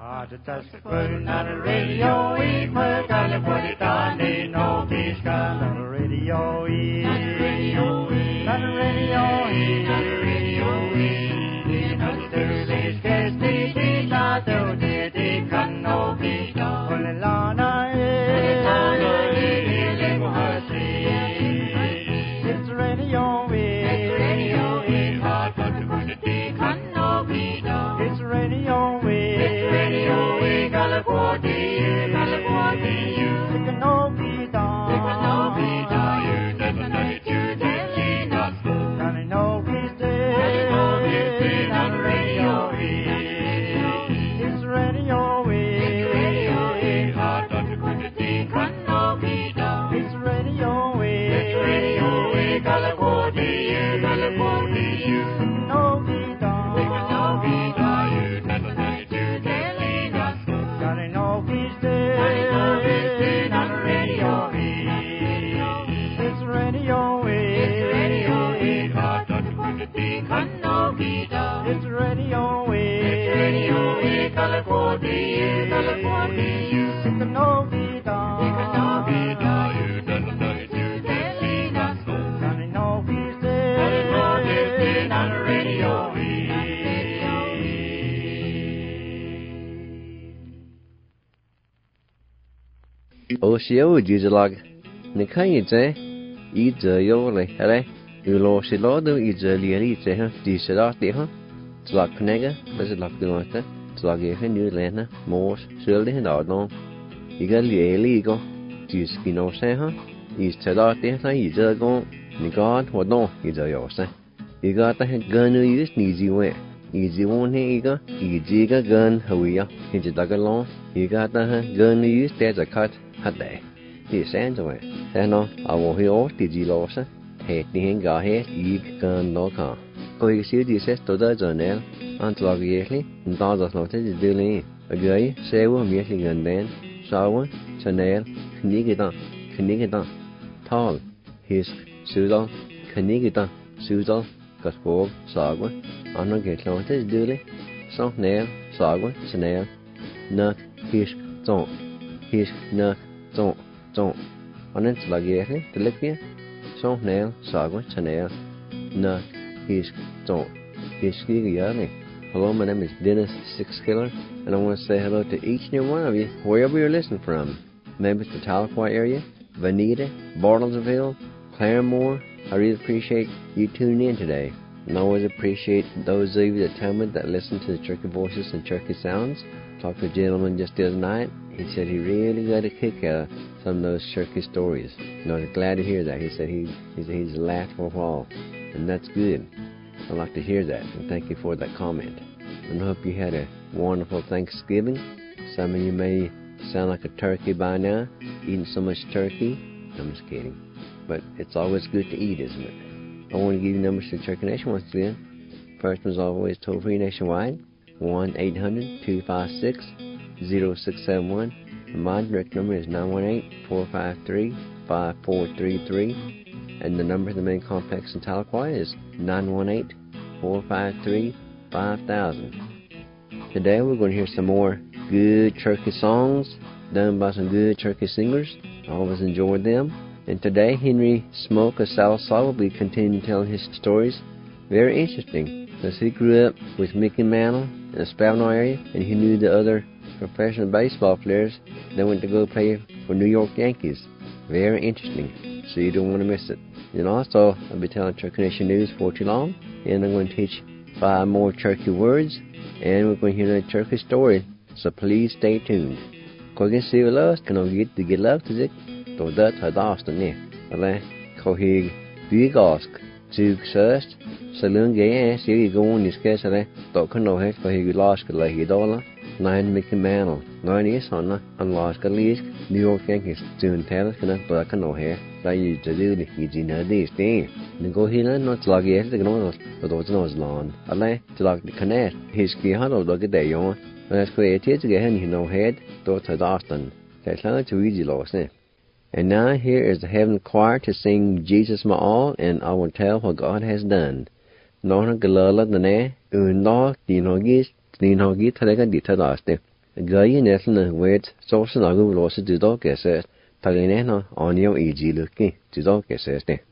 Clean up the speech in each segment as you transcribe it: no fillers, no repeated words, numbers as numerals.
Just putting on the radio, we put on the body down, they know peace comes on the radio, on the radio, on the radio, on the radio, in the service, case we see that they can know peace comes on the lana, it's radio, it's radio, hard for the body, they can know peace comes, it's radio, Oshio Jizalag, Nikayze, Idza Yole, Hele, Ulo Shilodo, Idza Lierice, Disha Deha, Slag Knega, Bezalak Dunata, Slaghe New Lena, Mors, Shirley and Ardon, Igali Eligo, Giskino Seha, Is Tadate, Idza Gon, Nigard, Wadon, Idza Yose. You got the gun you use, easy way. Easy one here, easy gun, Hawia, Hijagalon, you got the gun you use, there's a cut. Had day. He sends away. Then I will hear did you lose it? Hate the hang got here, you can no car. Go you see this to the journal, until obviously, and dollars noted is dealing. A guy, say one meeting and then, shower, Chanel, Kniggedan, tall, his Sudan, Kniggedan, Sudan, got hog, Sagwa, on a get noted is dealing. So nail, Sagwa, Chanel, nut, his, his, nut. Don't. On it like the Lipia, so nail, Sagwa, Chanel, na, he's don't. He's ski. Hello, my name is Dennis Six Killer, and I want to say hello to each and every one of you, wherever you're listening from. Maybe it's the Tahlequah area, Veneta, Bartlesville, Claremore. I really appreciate you tuning in today. And I always appreciate those of you that tell me that listen to the Cherokee Voices and Cherokee Sounds. Talked to a gentleman just the other night. He said he really got a kick out of some of those Cherokee stories. And I was glad to hear that. He said he's laughed for a while, and that's good. I like to hear that, and thank you for that comment. And I hope you had a wonderful Thanksgiving. Some of you may sound like a turkey by now, eating so much turkey. I'm just kidding. But it's always good to eat, isn't it? I want to give you numbers to the Cherokee Nation once again. First one's always toll-free nationwide, 1-800-256-0671. And my direct number is 918-453-5433. And the number of the main complex in Tahlequah is 918-453-5000. Today we're going to hear some more good Cherokee songs done by some good Cherokee singers. I always enjoyed them. And today Henry Smoke of Sallisaw will be continuing telling his stories. Very interesting, because he grew up with Mickey Mantle in the Spavano area, and he knew the other professional baseball players that went to go play for New York Yankees. Very interesting, so you don't want to miss it. And also, I'll be telling Cherokee Nation News for too long, and I'm going to teach 5 more Cherokee words, and we're going to hear a Cherokee story, so please stay tuned. Kogan Sivalos can get to get love to it, though that's a Dawson ne. Ale, Kohig, Bigosk, Zug Sust, Saloon Gay, see you go on this case, Ale, Doctor No Head, Kohig Losk, like $1, 9 Mickey Mantle, 9 years on, and Losk, Leask, New York Yankees, soon tell us, can Doctor No Hair, like you to do the Eugene these things. The go here, not like yes, the Gnonos, but those nose lawn. Ale, to like the Canet, his key huddle, look at day on. Let's create it again, you know, head, Doctor Dawson. That's not too easy, lost, eh? And now here is the Heaven Choir to sing Jesus My All, and I will tell what God has done. Nona galala dane, unno, dinogis, talega ditadaste. Gaya netlna wed source na go loss to dog says Taginena on your EG looking to dog says ne.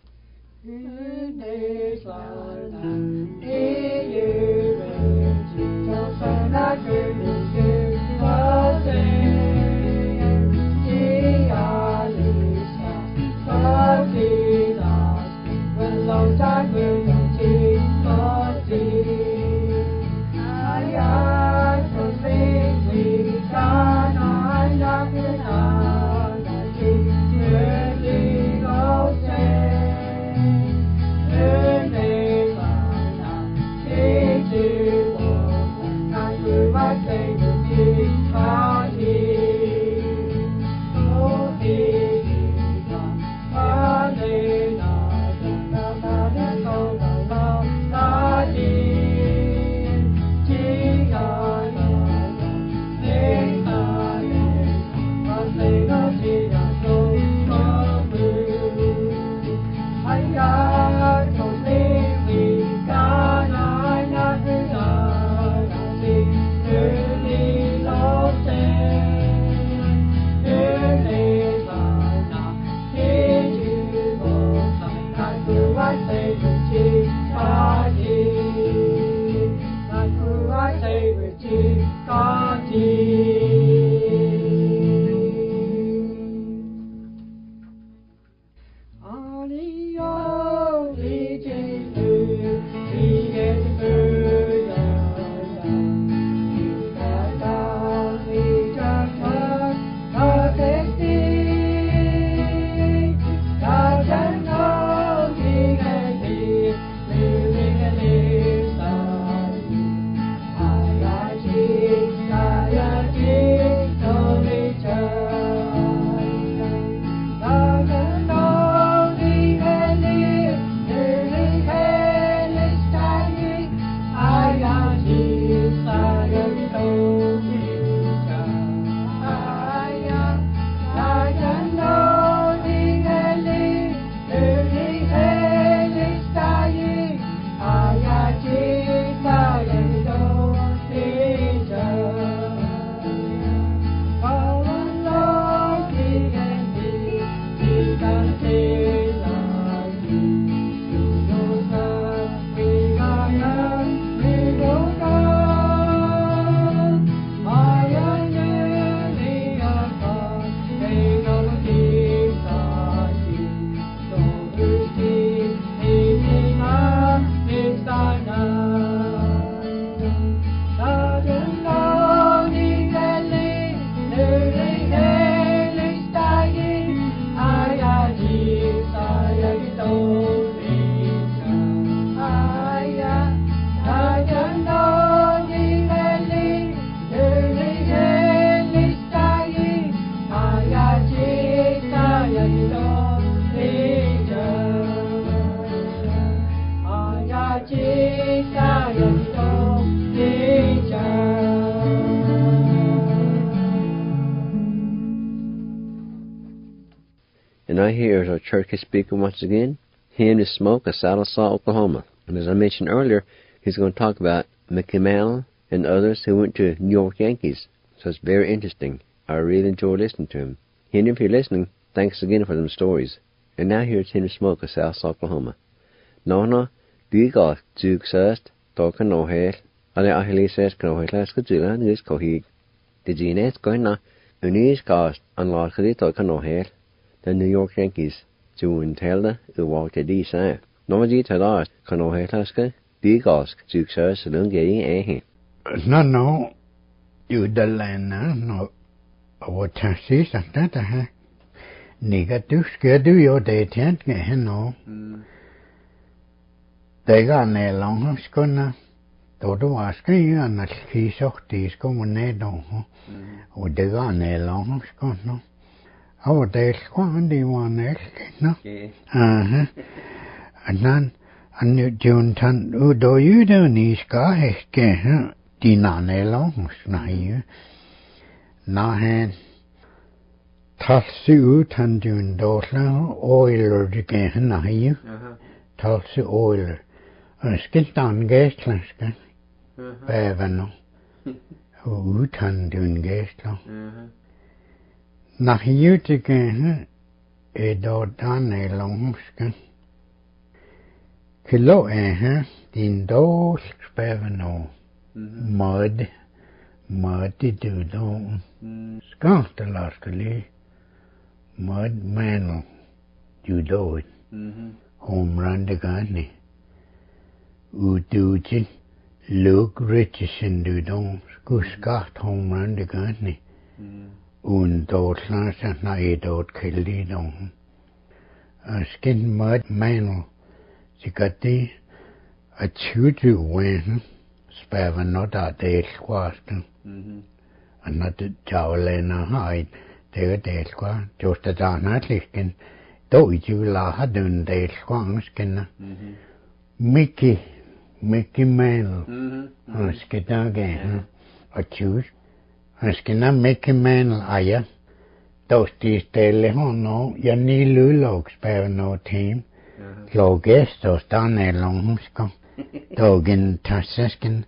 And right here is our Cherokee speaker once again, Henry Smoke of Sallisaw, Oklahoma. And as I mentioned earlier, he's going to talk about Mickey Mantle and others who went to New York Yankees. So it's very interesting. I really enjoy listening to him. Henry, if you're listening, thanks again for them stories. And now here's Henry Smoke of Sallisaw, Oklahoma. No, diga juk sast, toka no hel, ale ahili says knohelas kajula nis kohig. The genes going unis cast unlocked toka no hel. The New York Yankees, June Telda, who walked a decent. Nomaji Tadas, Kanohetaska, Digosk, Juxas, Lungi, eh? No, you the land, no. What chances at that, eh? Nigga, do schedule your day tent, no. They got ne long, schooner. Todo asking you, and that he saw these going ne don't, or they got ne long, schooner. Oh, there's one next, no? And then, and you don't do you do these guys, Dinane long, snai. Nahan Talsu and June Dotla, oiler again, nahi. Talsu oiler. And skint on gas class, Bavano. utan dun gæstler. Nach jutige dan elongske. Kilo din dolsk spæveno. Mød du don. Skartelaskelig. Mød manel. Du dod. Home de gani. Udujin. Luke Richardson du don. Skart home de gani. Un dårsløse, når dårligt kældig nogen. Og skin mød manel. Sikkert det. At 20 ugen. Spæver noget af delskvarsken. Og når det tavlænder har et. Det er delskvar. Just at der er natlisken. Då i jula har du en delskvarsken. Mickey manel. Og skal der gerne. Og 20. Han skal na Mickey manel ejer. Då de stille honom. Jeg ni lullogsbæver noget team. Lå gæster og stanne langhusker. Då gen tassasken.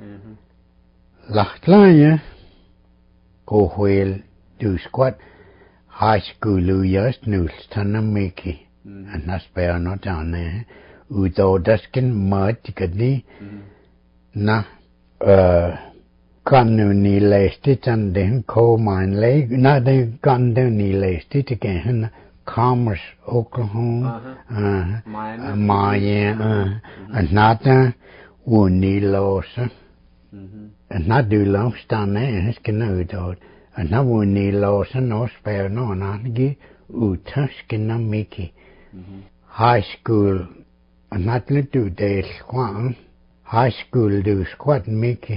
Lagt leje. Gå højl. Du skvat. High school ujøst nulstanne Mickey. Han har spæver noget andet. Udover der skal møde de. Na. Kan du ni læse det, sådan den kommer en læge. Nej, det kan du ni læse det, det kan han. Commerce, Oklahoma. Miami. Og natten, uden ni låse. Og natten du låstande, han skal nå ud. Og natten uden ni låse, nå spørger nogen anden. Udtasken af Mickey. High school. Og natten du del skvaen. High school, du skvat Mickey.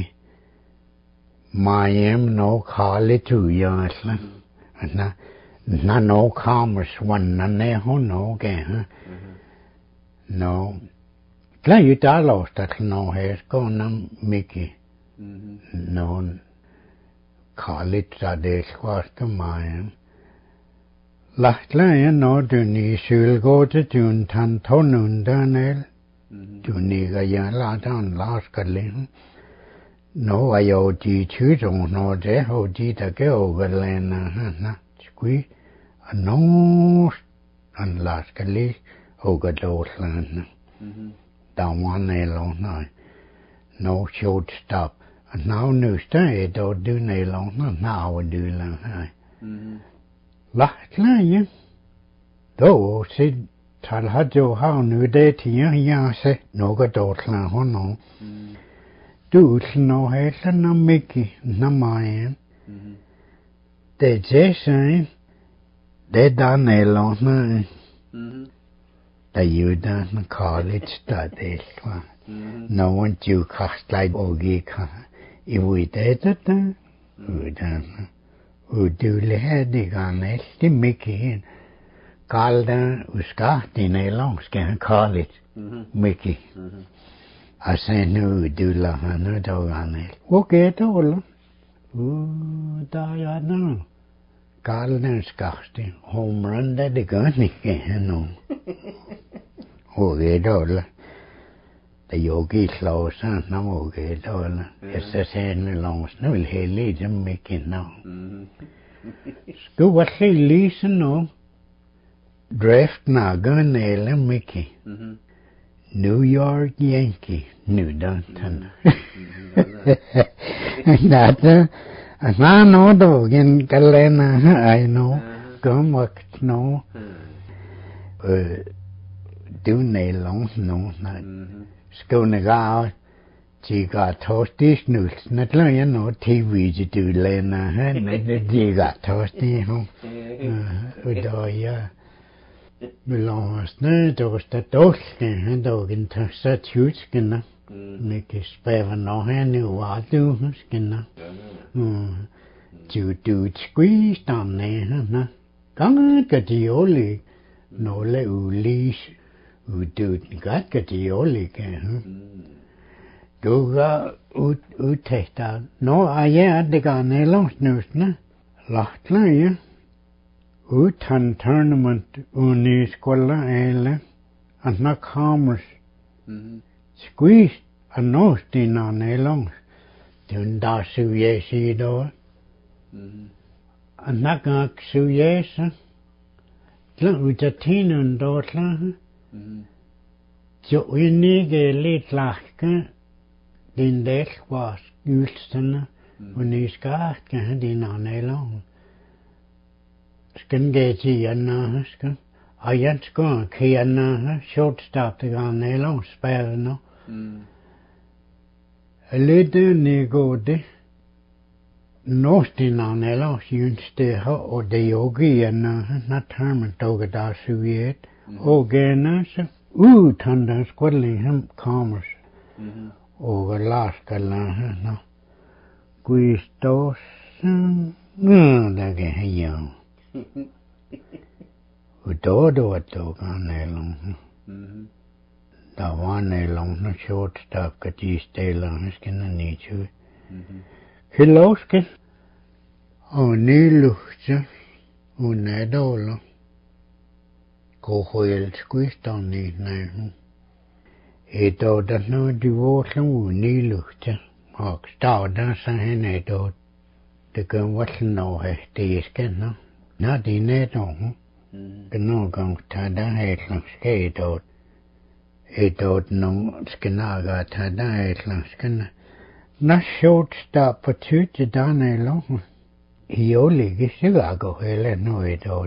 Miami no college ujørsle. Na no commerce one na ho no ge. No. Play der lost at no her go na Mickey. No college der det skvast Miami. Lagt leje no du ni syl gå til dun tan tonun danel. Du ni ga ja la dan laskalin. No, I owe de children, no, they hold the girl, and squeak, and no, and lastly, over those land. Down one alone night. No short stop. And now new stay, don't do nail long, now do long high. Lastly, though, said, Tal had your how new day to ya, say, no, go dotland, ho no. Du no heller na Mickey na Miami. Det siger, det der nælder na. Der jo der na college der det var. No one du kastlej og gik. I ved det der. Udan. Udule her det gange det Mickey. Kalda uskar det nælder skal college. Mickey. I say no, do la no dog on it. Okay, do da no. Garden scarcity, home run that the gun again, no. Okay, do the yogi slows and no, okay, do Yes, I say no long snow, he leads him making now. Go what he listen, no. Drift na gun nail Mickey. New York Yankee, New Danton. That, I know dog in Galena, I know, come what no, do nail long, no, not. Skånegaard, de got toasty snus, not like you know, TV to do Lena, de got toasty, yeah. Belongs ned, der der dårlig, han dog en så tjusken, Mickey spæver når han jo var du, skinner. Du squeeze down there, gange kan de olie, nogle ulis, du godt kan de olie, du går udtægter, når jeg det går ned langs nøsene, lagt leje. Utan tournament uni skola eller anna commerce. Squeeze a nose din on elong. Tun da su yesi do. Anaka su yesa. Tla utatinun do tla. Jo unige litlachke. Din del was gulstene. Uniskaatke din anelong. Skan geti anna skan. Ayan skon ki anna shortstop the anelong spell no. Lede negode. Nostin anelong junste ha og de yogi anna na termen toga da suiet. Ogena se tanda squadling him commerce. Og laska la no. Guistos dage heyo. Udodo anelong. Da wanelong na shortstop kati stelang skena nichu. Hiloske. O niluchtje. O nedolo. Ko hoel squistan niet ne. Eto dat no divorcen o niluchtje. Og stauda sa henne eto. Det kan wattle no hestisken no. Na di nedo. Gno gang tada hetlang sketo. Eto no skenaga tada hetlang skena. Na shortstop på tytte danelo. Hioli sigago hele no eto.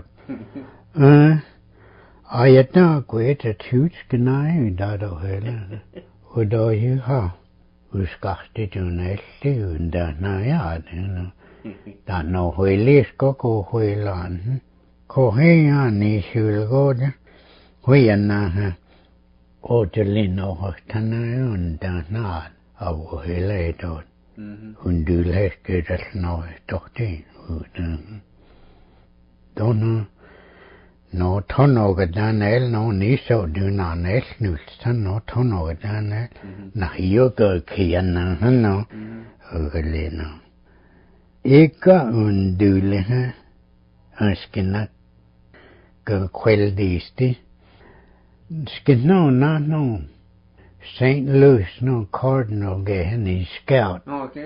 Ayatna kweta tutsknai dado hele. Udo you ha. Uskachti tunesti unda na ja. Da no huilisko ko huilan. Ko heia ni sulgode. Huianna ha. Otelino hohtana unda na. Avo hele eto. Undul heskedas no tohti. Donna. No tono gadanel no niso dunanel nulstan no tono gadanel na yoga kiana no ogaleno eka undule ha askina ga queldisti skino na no St. Louis no Cardinal gehen scout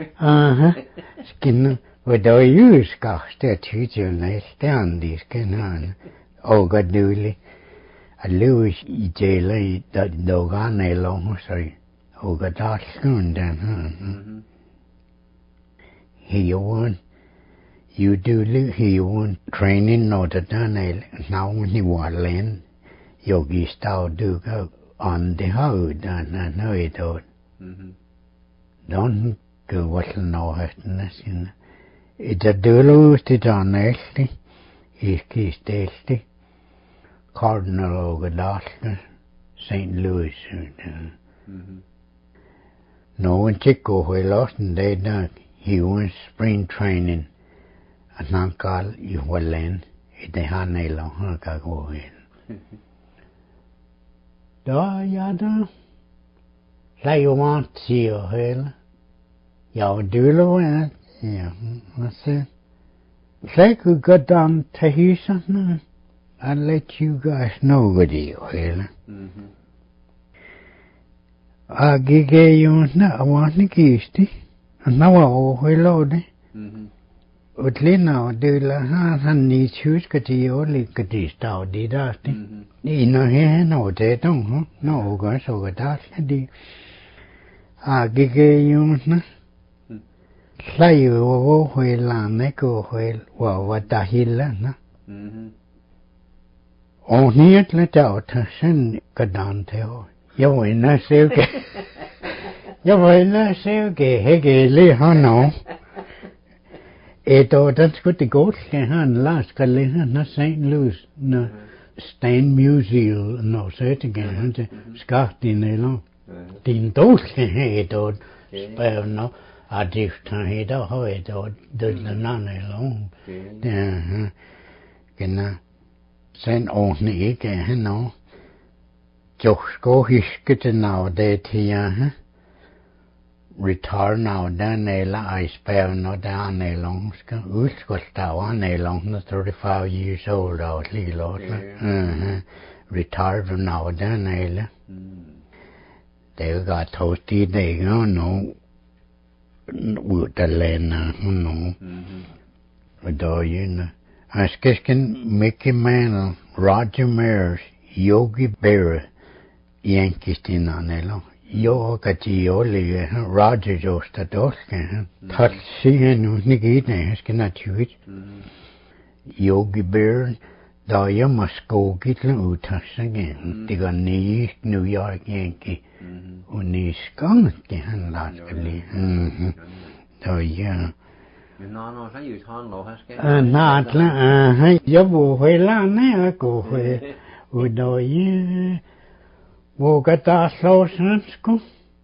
skino wado you scout teacher ne stand skina Oga duli a Louis ijele da dogane long sorry oga daskun dan he won you do he won training no da danel now ni walen yogi style do go on the ho dan no it don't go what no hatness in it a dulu sti danesti iski stesti Cardinal Ogadasca, St. Louis. No one chico who lost and they done. He went spring training. And nankal you walen. Ite hane long haka go in. Da yada. La you want see your hell. Yaw dulo in. Yeah, what's it? Like we got down to Houston. I'll let you guys know what you will. Agige yuna awani kisti. Nawa o helode. Utlina de la han ni chus kati oli kati stau di dasti. Ni no he no te tong no ga so ga dasti di. Agige yuna. Sai wo hela ne ko hel wa watahila na. On niet let out sen kadante ho. Yo ina seuke. Yo ina seuke hege le hano. Eto that's good to go to han last kalena na St. Louis na Stan Museum no set again skaft in elo. Din dos eto spel no adifta heda ho eto de nan elo. Gena Sen ordentlig ikke no. Josko hiskete now det her. Retire now den eller I spell no down a long ska. Uskostau an a long 35 years old out lilo. Retire now den eller. They got toasty they no uudelleen no. Doin. Äsken Mickey Mantle, Roger Maris, Yogi Berra, Jänkistinanelo. Johokati oli Roger josta tosken. Tar siihen nyt nikin äsken näkyvit. Yogi Berra. Da jag maskogitlen utassagen. Tiga ni New York Yankee. Och ni skanke han laskeli. Da jag. No, se just handlo häsken. Naatla, jag vågar landa gå för. Och då jag vågar ta slåsransko.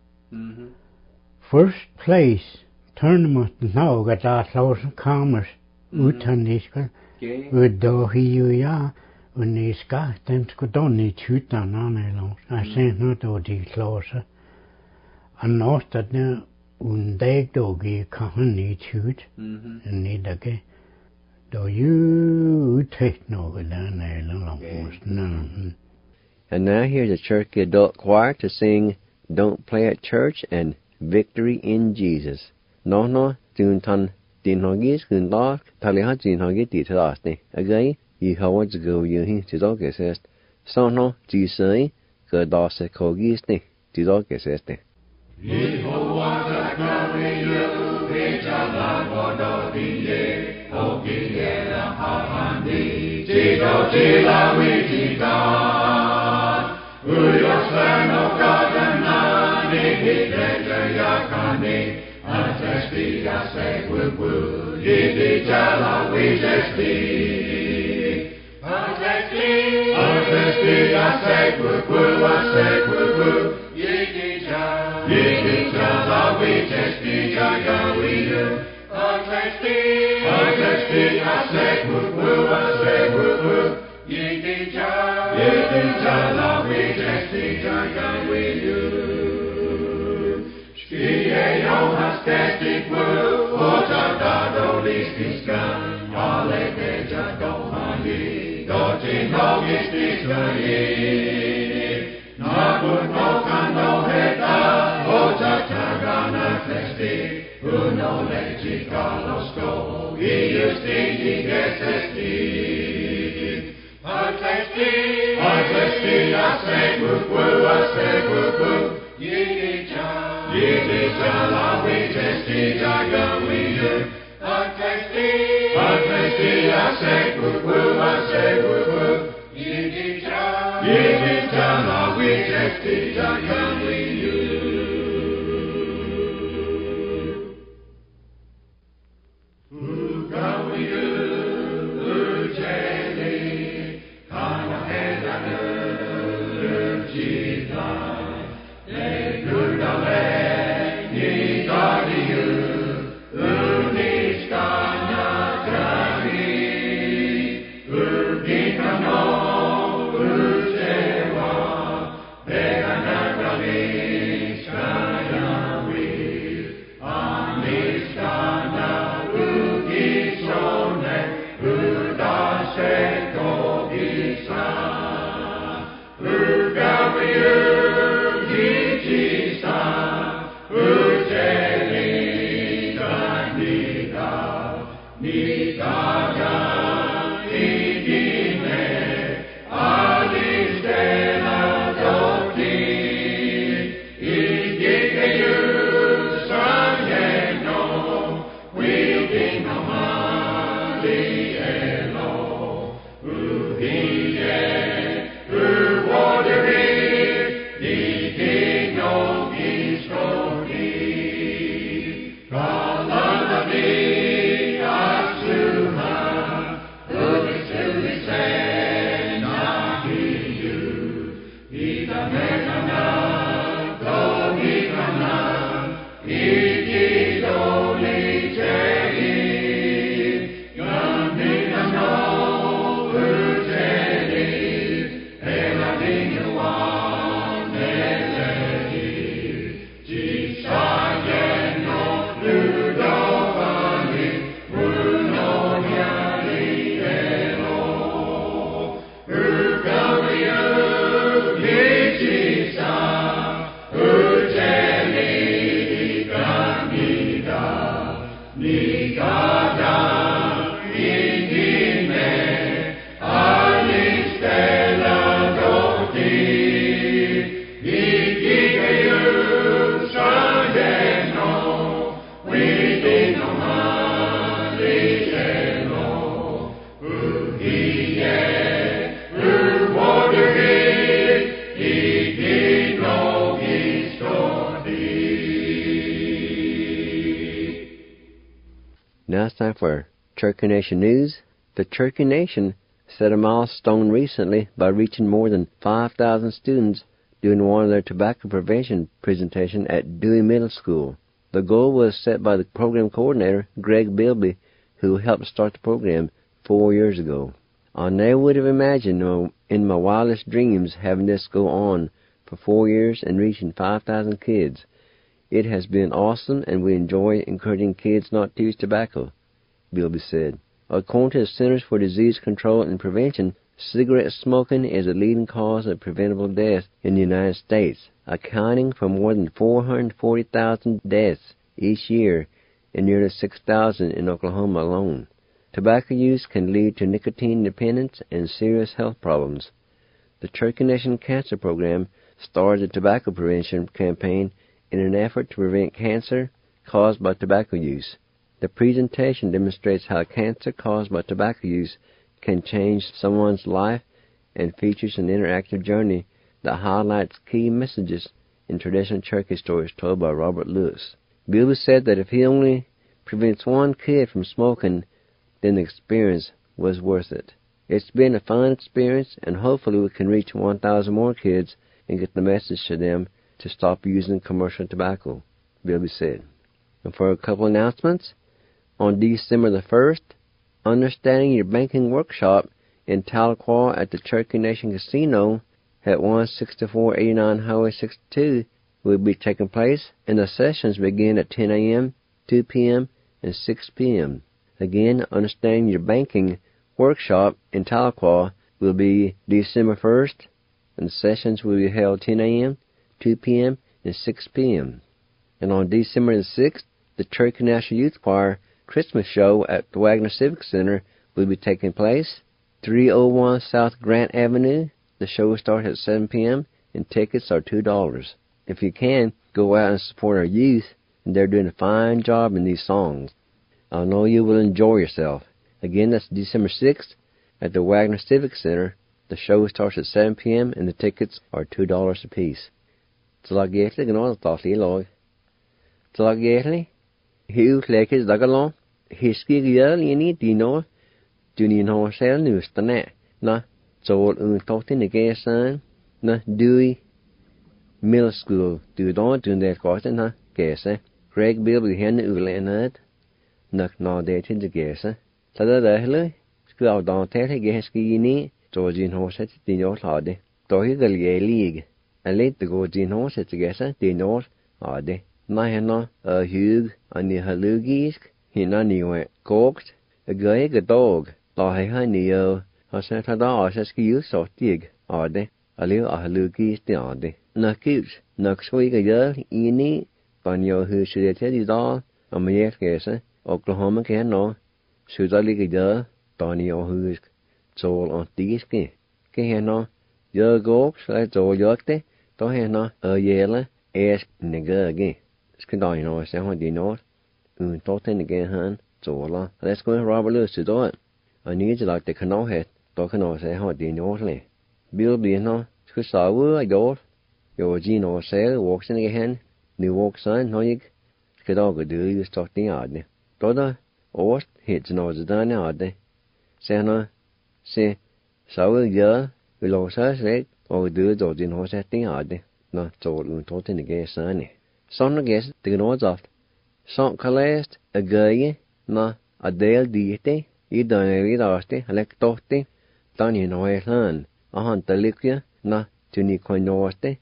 First place. Tournament några ta slåsran kamers. Utan ni ska. Och då hiu jag. Och ni ska. Den ska då ni tjutan anelås. Jag ser nu då de slåsar. Annars att det. Un dag dogi kan ni tjut. Ni dage. Då ju uttrykt något där eller långt. And now here's a church adult choir to sing Don't Play at Church and Victory in Jesus. No, tun tan din hogis kun da tali ha din hogis ti trasti. Again, you how to go you hin to dog says. So no, ti say go da se kogis ni ti dog says. Now it's time for Cherokee Nation News. The Cherokee Nation set a milestone recently by reaching more than 5,000 students during one of their tobacco prevention presentation at Dewey Middle School. The goal was set by the program coordinator, Greg Bilby, who helped start the program 4 years ago. I never would have imagined in my wildest dreams having this go on for 4 years and reaching 5,000 kids. It has been awesome, and we enjoy encouraging kids not to use tobacco, Bilby said. According to the Centers for Disease Control and Prevention, cigarette smoking is the leading cause of preventable death in the United States, accounting for more than 440,000 deaths each year and nearly 6,000 in Oklahoma alone. Tobacco use can lead to nicotine dependence and serious health problems. The Cherokee Nation Cancer Program started a tobacco prevention campaign in an effort to prevent cancer caused by tobacco use. The presentation demonstrates how cancer caused by tobacco use can change someone's life and features an interactive journey that highlights key messages in traditional Cherokee stories told by Robert Lewis. Bilby said that if he only prevents one kid from smoking, then the experience was worth it. It's been a fun experience, and hopefully we can reach 1,000 more kids and get the message to them to stop using commercial tobacco, Bilby said. And for a couple announcements, on December the 1st, Understanding Your Banking Workshop in Tahlequah at the Cherokee Nation Casino at 16489 Highway 62 will be taking place, and the sessions begin at 10 a.m., 2 p.m., and 6 p.m. Again, Understanding Your Banking Workshop in Tahlequah will be December 1st, and the sessions will be held 10 a.m., 2 p.m., and 6 p.m. And on December the 6th, the Cherokee National Youth Choir Christmas Show at the Wagner Civic Center will be taking place, 301 South Grant Avenue. The show will start at 7 p.m., and tickets are $2. If you can, go out and support our youth, and they're doing a fine job in these songs. I know you will enjoy yourself. Again, that's December 6th at the Wagner Civic Center. The show starts at 7 p.m., and the tickets are $2 apiece. Tlaggetli gná táí log. Tlaggetli, hiú lékis dagalon, hiski gyal ini dino, dunin horsel nustane, na zol totin gesan, na Dewey Middle School, dun det korten na gesa. Greg Bilby henne ulenad, nak na detin de gesa. Tada dahlu, skau dan tete geski ini, zojin horset dino lade. Tohi galye lig. Aleit de go din horset gesa, dino ade. Na henna hug an ni halugisk, hinna ni we kokt, a guy a dog, la he ni haset hada aseski you so tig, ade, aliu a halugis de ade. Na cute, nak sweet a year, ini, banyo who should tell you all, a mere gesa, Oklahoma can no, should I lig a year, banyo who's soul on diski. Keheno, your goks, let's all yokte, to henna a yella, ask nigger again. Skadai no, I say, what do you know? Totten again, han, zola. Let's go Robert Lewis to do it. I need you like the canal head, talking on say, how do you know? Bill be no, Skusawu, I go. Your Gino sail walks in again, new walks on, no yig. Skadog do you start the yard. Doda, or hits no the done yard. Say no, say, so will you, will also say, or do it or din horse at the yard. No, so totten again, sonny. Son guess the gnods off. Son calest a guy, na a dale diete, I done a read arste, electorte, done you know a land, a hunt the liquor, na to Niconorte,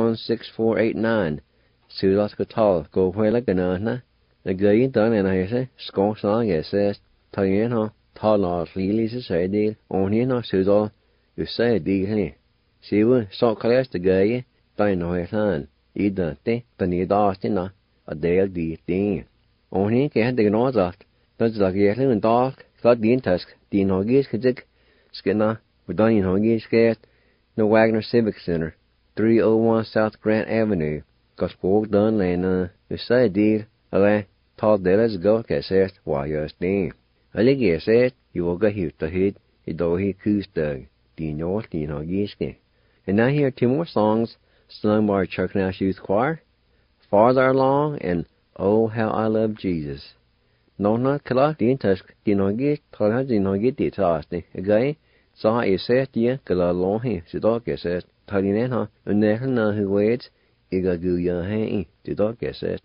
16489. Sudas Catal, go where like a nana. The guy done and I say, sconks on, yes, says, Tayeno, Talar, Lilies, a deal, on here no Sudol, you say a deal, see what, son calest the guy, done no a land. I dante, the need na, a dale di thing. Only can the know that. That's like a little dog, got the task, the Nogis Kazik, Skinner, with Donny Nogis Cat, the Wagner Civic Center, 301 South Grant Avenue. Gospel done and beside deal, taught the let's go, cassette, while you're staying. I think he said, you will get here to hit, it though he coos the North, Nogis. And now here are 2 more songs sung by our Chuck Nash Youth Choir, Farther Along and Oh How I Love Jesus. No, not Kala, the Tusk, the Nogis, Tala, the Nogis, the Task, again, saw a set, dear, Kala long here, the dog said, Talinetta, and never who waits, Iga Guya Hay, the dog said.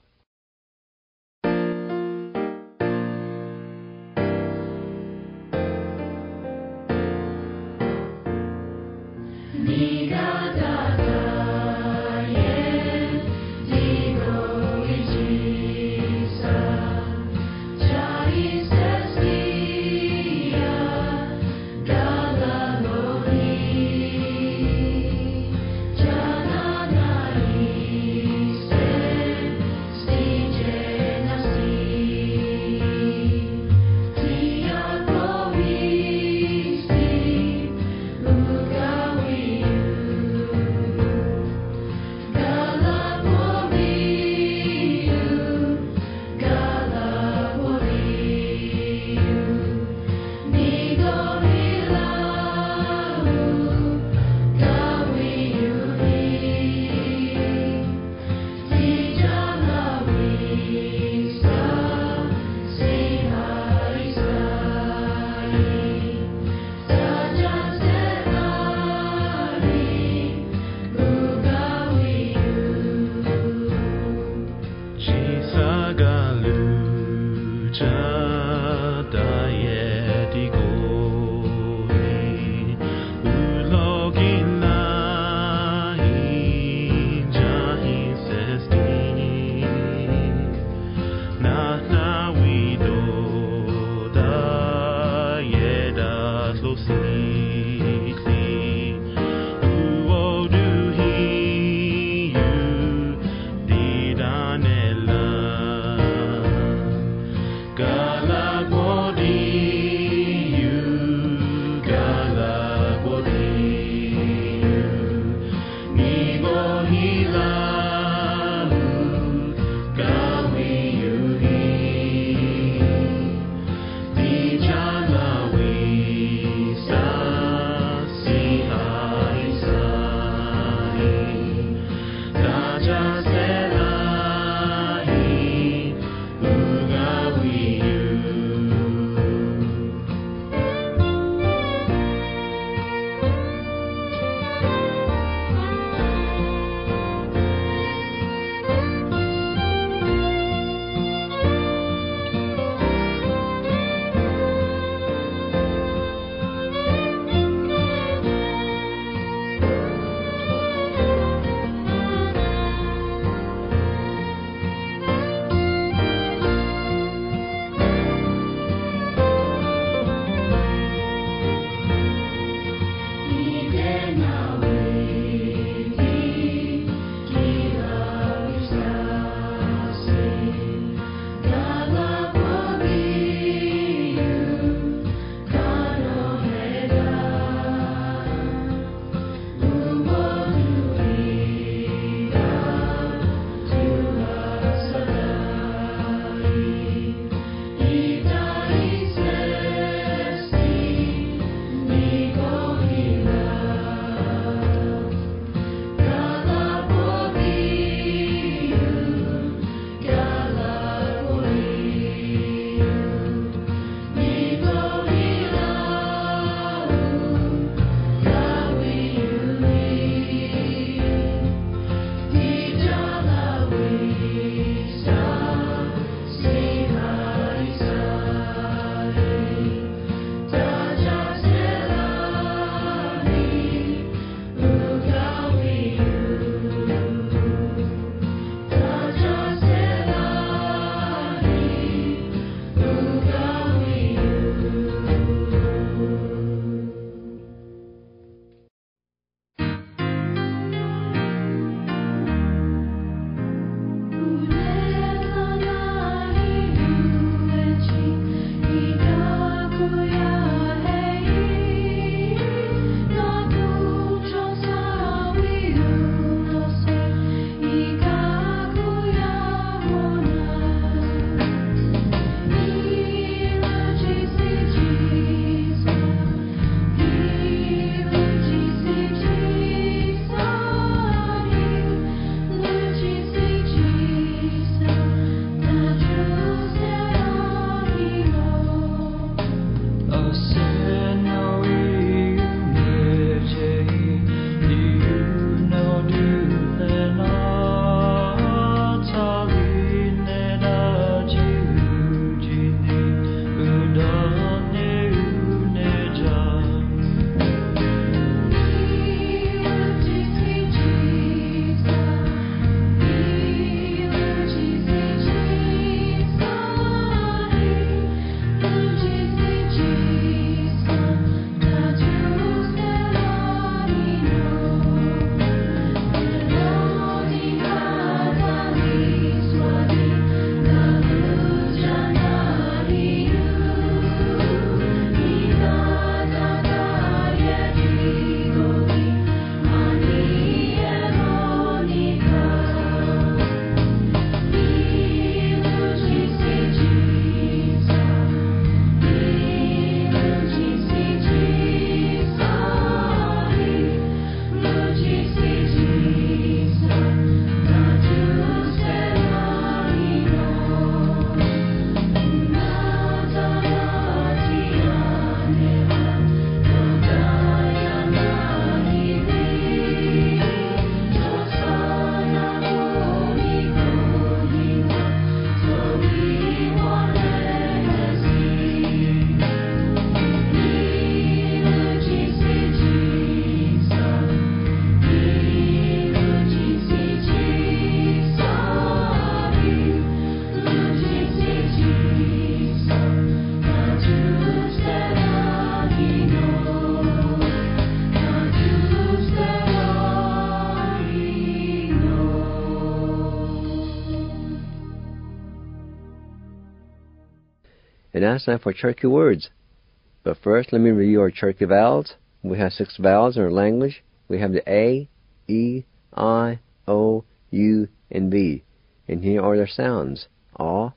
And now it's time for Cherokee words. But first, let me review our Cherokee vowels. We have 6 vowels in our language. We have the A, E, I, O, U, and V. And here are their sounds. A,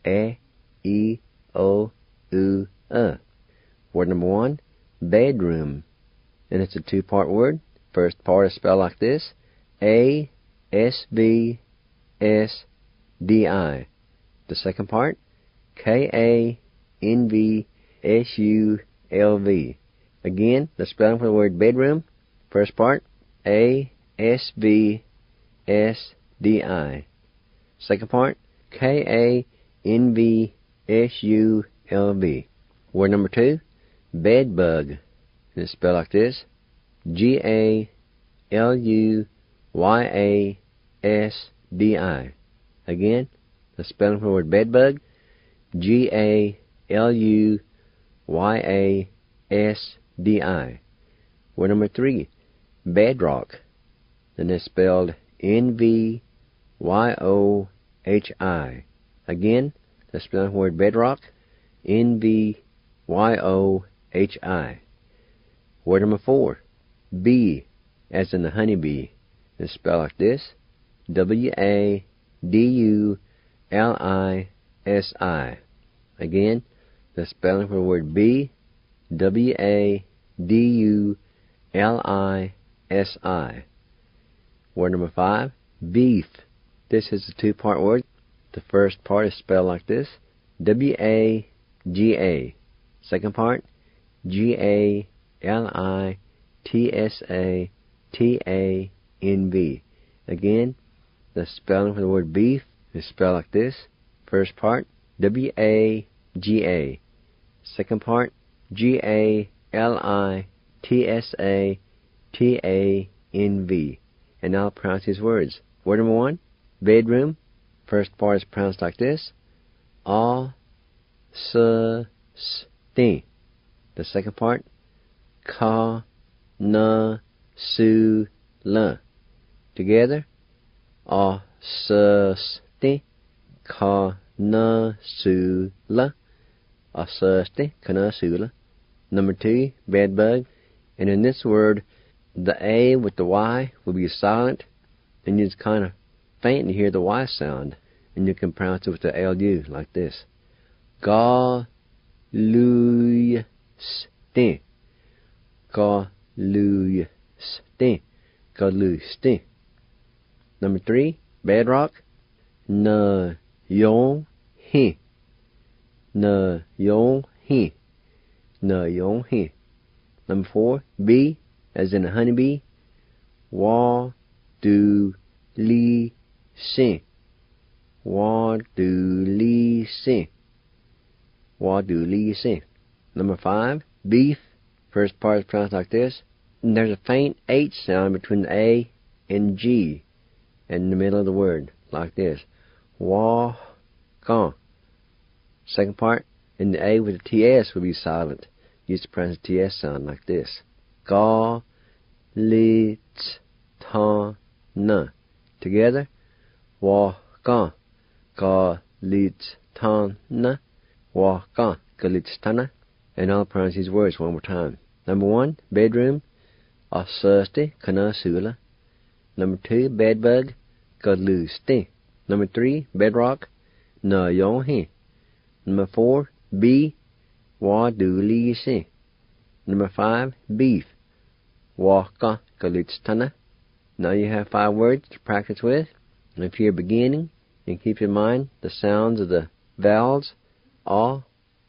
E, O, U, Word number 1, bedroom. And it's a 2-part word. First part is spelled like this. A, S, V, S, D, I. The second part, K, A, N, V, S, U, L, V. Again, the spelling for the word bedroom. First part, A, S, V, S, D, I. Second part, K, A, N, V, S, U, L, V. Word number 2, bed bug. And it's spelled like this. G, A, L, U, Y, A, S, D, I. Again, the spelling for the word bed bug. G, A, L, U, Y, A, S, D, I. Word number 3, bedrock. And it's spelled N, V, Y, O, H, I. Again, the spelling for the word bedrock. N, V, Y, O, H, I. Word number 4, bee, as in the honeybee. It's spelled like this. W, A, D, U, L, I, S, I. Again, the spelling for the word bee. W, A, D, U, L, I, S, I. Word number 5, beef. This is a 2-part word. The first part is spelled like this. W, A, G, A. Second part, G, A, L, I, T, S, A, T, A, N, V. Again, the spelling for the word beef is spelled like this. First part, W, A, G, A. Second part, G, A, L, I, T, S, A, T, A, N, V. And now I'll pronounce these words. Word number 1, bedroom. First part is pronounced like this. A, S, S, T. The second part, Ka, Na, Su, La. Together, A, S, S, T. Ka, Na, Su, La. A, S, S, T. Ka, Na, Su, La. Number 2, bed bug. And in this word, the A with the Y will be silent, and you just kind of faint to hear the Y sound, and you can pronounce it with the LU like this. Ga, Lu, Sti. Ga, Lu, Sti. Ga, Lu, Sti. Number 3, bedrock. Na, Yong, He. Na, Yong, He. Na, Yong, He. Number 4, bee, as in a honeybee. Wa, Du, Li, Si. Wa, Du, Li, Si. Wa, Du, Li, Si. Number 5, beef. First part is pronounced like this. And there's a faint H sound between the A and G in the middle of the word, like this. Wa, Ka. Second part, in the A with the TS will be silent. You used to pronounce the TS sound like this. Ga, Li, Ta, Na. Together, Wa, Ka. Ga, Li, Ta, Na. Wa, Ka. Ga, Li, Ta, Na. And I'll pronounce these words one more time. Number 1, bedroom. A, Thursday, Kana, Sula. Number 2, bedbug. Ga, Lu, Sti. Number 3, bedrock. Na, Yong, He. Number 4, bee. Wa, Du, Li, Si. Number 5, beef. Wa, Ka, Ga, Li, Ta, Na. Now you have 5 words to practice with. And if you're beginning, and keep in mind the sounds of the vowels A,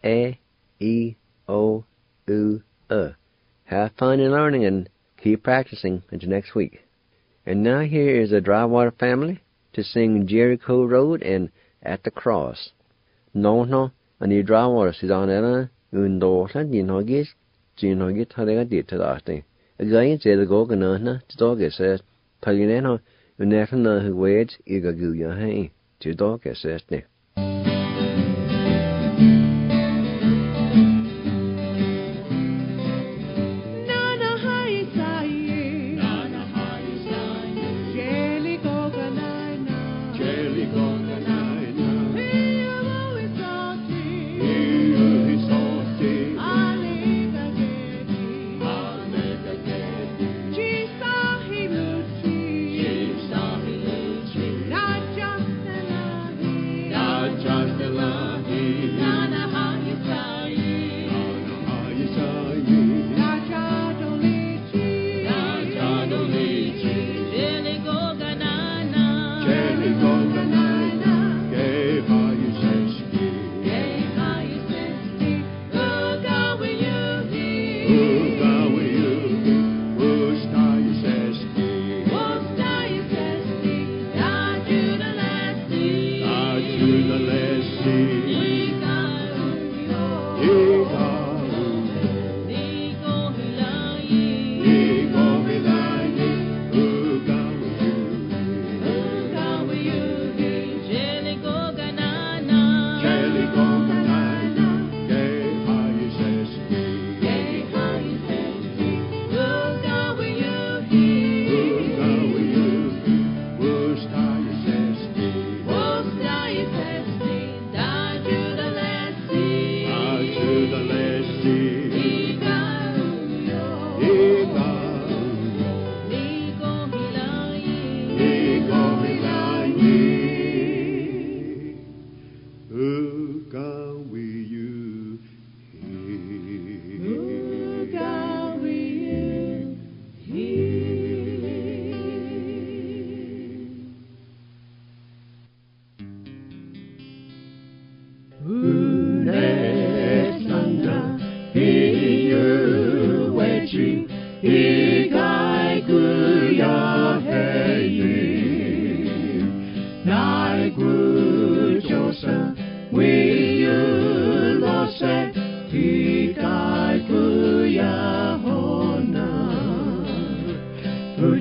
E, O, U, Have fun in learning and keep practicing until next week. And now here is the Drywater family to sing Jericho Road and At the Cross. No, ani Drywater Sudanella, Undorland, Jinhogit, Halega did to that thing. Again, said the Gorgonana, the dog says, Palinano, Unetana who waits, Igaguya, hey, to dog says,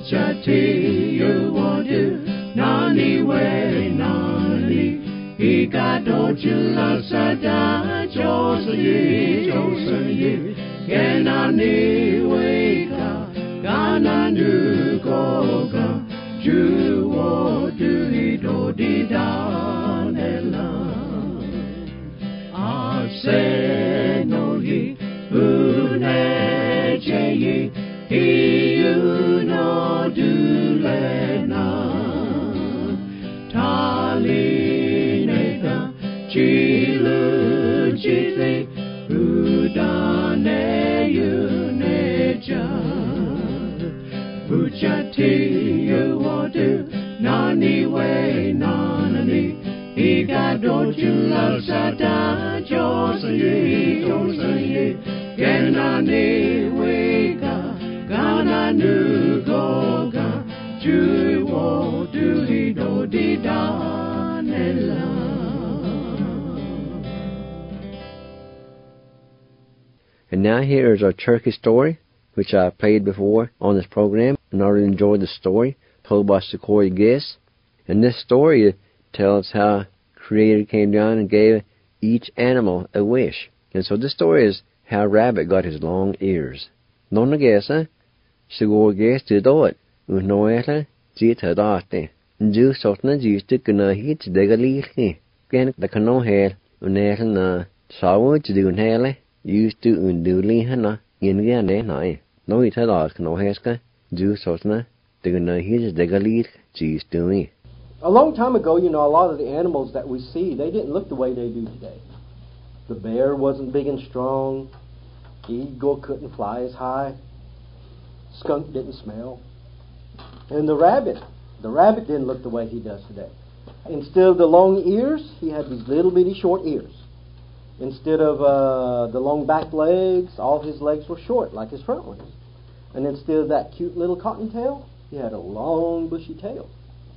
Buchati you want to nani way nani Ika dochula sada Josen ye Kenani weka Gananu goga Ju wo du do di danela Ase no ye Uneche ye Iu no du lena Talineka Chilu chile Udane yuneja Buchati you wadu Nani way nani Iga dochula sada Josen ye Genani wega Gananu goga Ju wo du do di danela. And now here is our turkey story, which I played before on this program, and I really enjoyed the story told by Sequoia Guest. And this story tells how Creator came down and gave each animal a wish. And so this story is how Rabbit got his long ears. Nonna Gessa, Sequoia Guest did it. Unoeta, Zitadate. Ju Sotna used to gonna hit the Galiki. Gan the canoe hair, Uneta, Sawa to do Hele. Used to unduli hana in Gane nai. No it had asked no heska, Jew sotna, the gonna his the galit, cheese to me. A long time ago, a lot of the animals that we see, they didn't look the way they do today. The bear wasn't big and strong. The eagle couldn't fly as high. Skunk didn't smell. And the rabbit didn't look the way he does today. Instead of the long ears, he had these little bitty short ears. Instead of the long back legs, all his legs were short, like his front ones. And instead of that cute little cottontail, he had a long, bushy tail.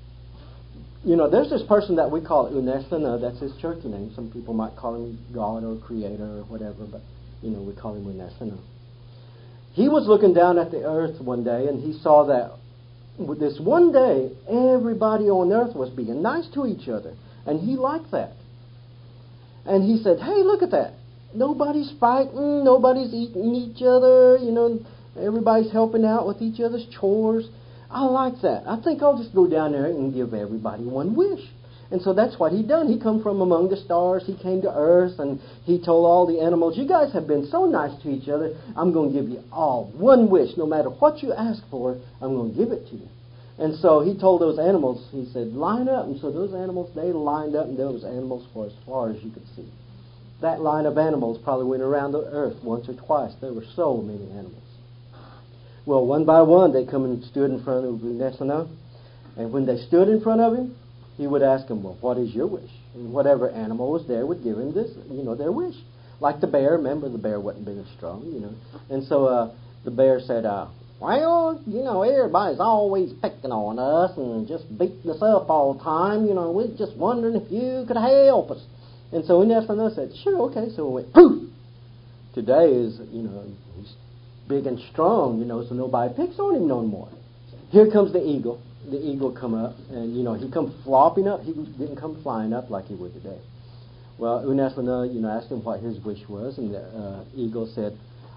There's this person that we call Unesana, that's his church name. Some people might call him God or Creator or whatever, but, we call him Unesana. He was looking down at the earth one day, and he saw that this one day, everybody on earth was being nice to each other. And he liked that. And he said, hey, look at that. Nobody's fighting. Nobody's eating each other. Everybody's helping out with each other's chores. I like that. I think I'll just go down there and give everybody one wish. And so that's what he done. He come from among the stars. He came to earth, and he told all the animals, you guys have been so nice to each other. I'm going to give you all one wish. No matter what you ask for, I'm going to give it to you. And so he told those animals, he said, line up. And so those animals, they lined up, and there was animals for as far as you could see. That line of animals probably went around the earth once or twice. There were so many animals. Well, one by one, they come and stood in front of Unesana. And when they stood in front of him, he would ask them, well, what is your wish? And whatever animal was there would give him this, their wish. Like the bear. Remember, the bear wasn't big and strong, And so the bear said, well, everybody's always picking on us and just beating us up all the time. We're just wondering if you could help us. And so Unesana said, sure, okay. So we went, poof! Today is, he's big and strong, so nobody picks on him no more. Here comes the eagle. The eagle come up, and, he come flopping up. He didn't come flying up like he would today. Well, Unesana, asked him what his wish was, and the eagle said,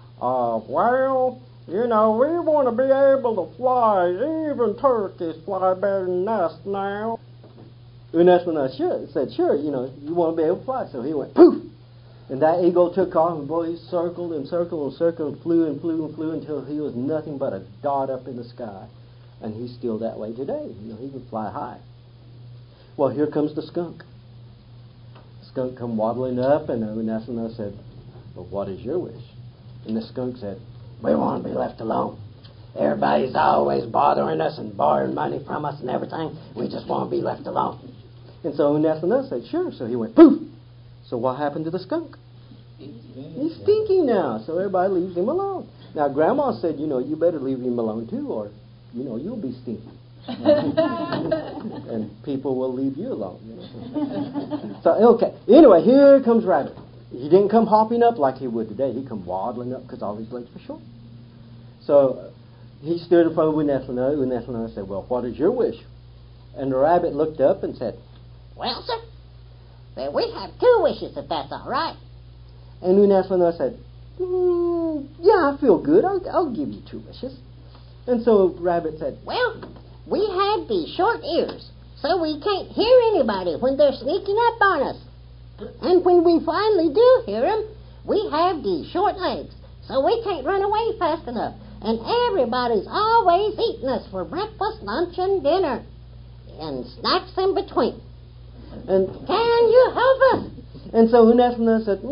well, we want to be able to fly. Even turkeys fly better than us now. Unesana said, sure, you want to be able to fly. So he went, poof! And that eagle took off, and boy, he circled and circled and circled and flew and flew and flew until he was nothing but a dot up in the sky. And he's still that way today. He can fly high. Well, here comes the skunk. The skunk come waddling up, and Unesana said, well, what is your wish? And the skunk said, we want to be left alone. Everybody's always bothering us and borrowing money from us and everything. We just want to be left alone. And so Unesana said, sure. So he went, poof! So what happened to the skunk? He's stinky now, so everybody leaves him alone. Now, Grandma said, you better leave him alone too, or, you'll be stinky. And people will leave you alone. So, okay. Anyway, here comes Rabbit. He didn't come hopping up like he would today. He come waddling up because all his legs were short. So he stood in front of Unesana. Unesana said, well, what is your wish? And the rabbit looked up and said, Well, sir, then we have 2 wishes, if that's all right. and Unesana said, yeah, I feel good. I'll give you 2 wishes. And so Rabbit said, Well, we have these short ears, so we can't hear anybody when they're sneaking up on us. And when we finally do hear them, we have these short legs, so we can't run away fast enough. And everybody's always eating us for breakfast, lunch, and dinner, and snacks in between. and Can you help us? And so Unesana said,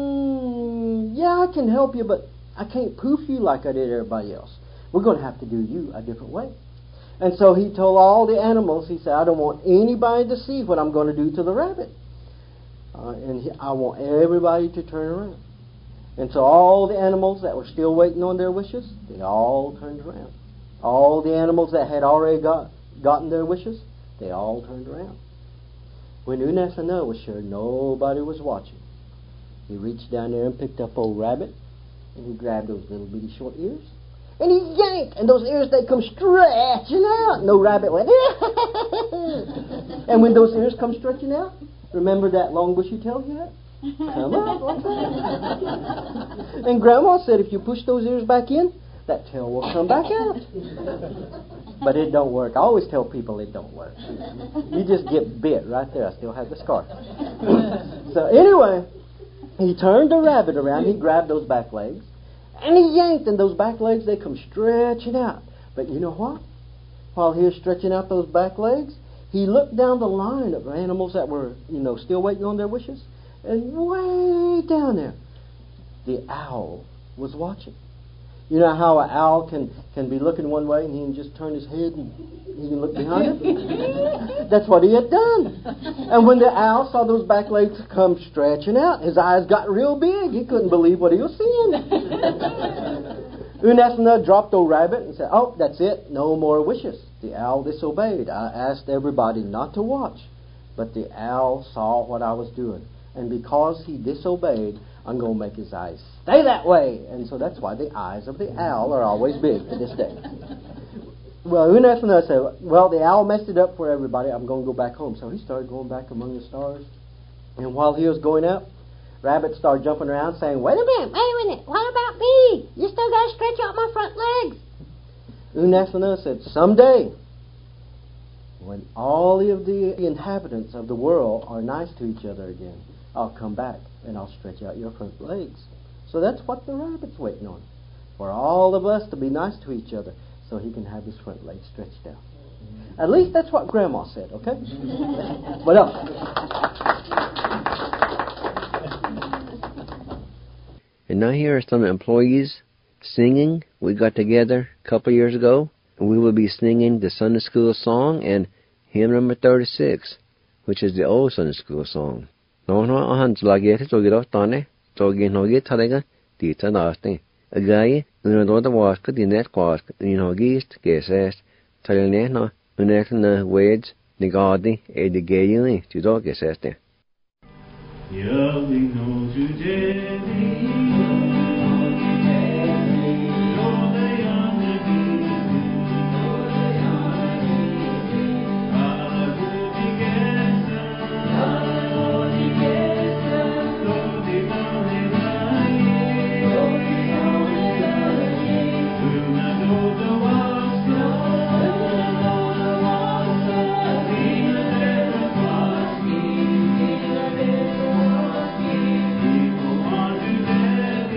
yeah, I can help you, but I can't poof you like I did everybody else. We're going to have to do you a different way. And so he told all the animals, he said, I don't want anybody to see what I'm going to do to the rabbit. I want everybody to turn around. And so all the animals that were still waiting on their wishes, they all turned around. All the animals that had already gotten their wishes, they all turned around. When Unesana was sure nobody was watching, he reached down there and picked up old Rabbit, and he grabbed those little bitty short ears, and he yanked, and those ears, they come stretching out. No Rabbit went, and when those ears come stretching out, remember that long bushy tail he had? Come out like that. And Grandma said if you push those ears back in, that tail will come back out. But it don't work. I always tell people it don't work. You just get bit right there. I still have the scar. So anyway, he turned the rabbit around. He grabbed those back legs, and he yanked, and those back legs, they come stretching out. But you know what? While he was stretching out those back legs, he looked down the line of animals that were, still waiting on their wishes. And way down there, the owl was watching. You know how an owl can be looking one way and he can just turn his head and he can look behind him? That's what he had done. And when the owl saw those back legs come stretching out, his eyes got real big. He couldn't believe what he was seeing. Unesana dropped old Rabbit and said, oh, that's it. No more wishes. The owl disobeyed. I asked everybody not to watch, but the owl saw what I was doing. And because he disobeyed, I'm going to make his eyes stay that way. And so that's why the eyes of the owl are always big to this day. Well, Unesana said, well, the owl messed it up for everybody. I'm going to go back home. So he started going back among the stars. And while he was going up, Rabbit started jumping around saying, wait a minute. What about me? You still got to stretch out my front legs. Unesana said, someday, when all of the inhabitants of the world are nice to each other again, I'll come back and I'll stretch out your front legs. So that's what the rabbit's waiting on. For all of us to be nice to each other so he can have his front legs stretched out. At least that's what Grandma said, okay? What else? And now here are some employees singing. We got together a couple years ago, and we will be singing the Sunday School song and hymn number 36, which is the old Sunday School song. No Hans Lagate to get off Tane, to get no get Taraga, Tita Nasty. A guy, the wask, the net quask, Gist, Gesest, Talineno, Unetna Wades, Negadi, a the gay uni, to dog Geseste. Yelling no to People want to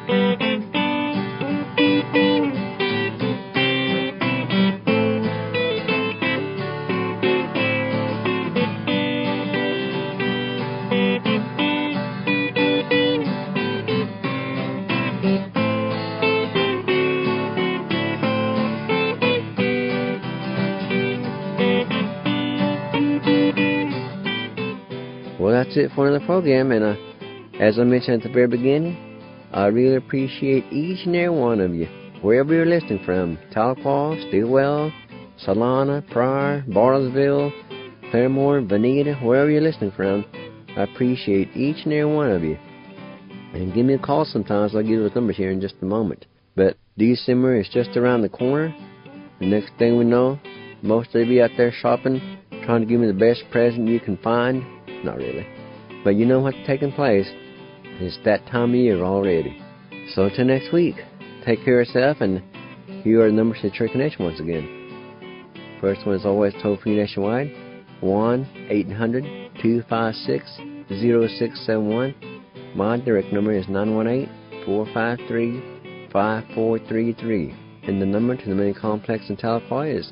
Well, that's it for another program, and as I mentioned at the very beginning, I really appreciate each and every one of you, wherever you're listening from, Tahlequah, Stilwell, Solana, Pryor, Bartlesville, Claremore, Veneta, wherever you're listening from. I appreciate each and every one of you. And give me a call sometimes. I'll give you those numbers here in just a moment. But December is just around the corner. The next thing we know, most of you out there shopping, trying to give me the best present you can find. Not really. But you know what's taking place. It's that time of year already. So till next week, take care of yourself, and here are the numbers to Cherokee Nation once again. First one is always toll-free nationwide, 1-800-256-0671. My direct number is 918-453-5433. And the number to the main complex in Tahlequah is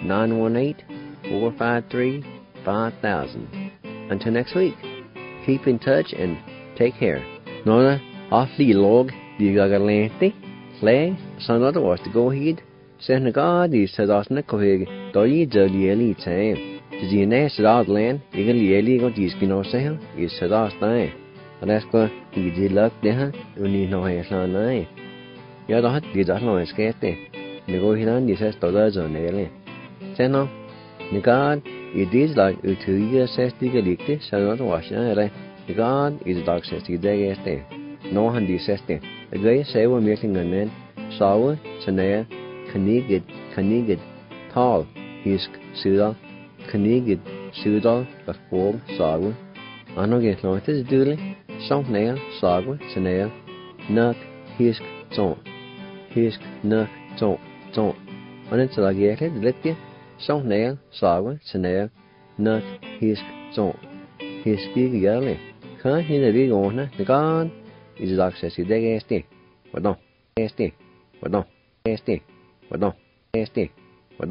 918-453-5000. Until next week, keep in touch and take care. Nona, awfully log, you got a lengthy, slay, son of the was to go ahead. Send the God is to us Nicohig, do you do the elite time? To the nest out land, you can really go to Skino Sale, is to us time. And that's good, you did luck there, you need no hair on nine. You don't did that no escape there. You go here and you says to those on there. Send no, the God. It is like a 2 year says the Galicti, so not wash. The God is a dog says the day yesterday. No handy says the guy say we're making a man, sour, Sanea, Canigid, tall, Hisk, Sudal, Canigid, Sudal, a form, sour. I know get long is duly, some nail, sour, Sanea, Nuck, Hisk, Ton, Nuck, Ton. When it's like yet, let you. Some nail, sour, Sanea, Nuck, Hisk, Ton. Hisk, big yelly. Can't hear the big one, the God is a dog says the day yesterday. What no? Yesterday. What no? Yesterday. What no? Yesterday.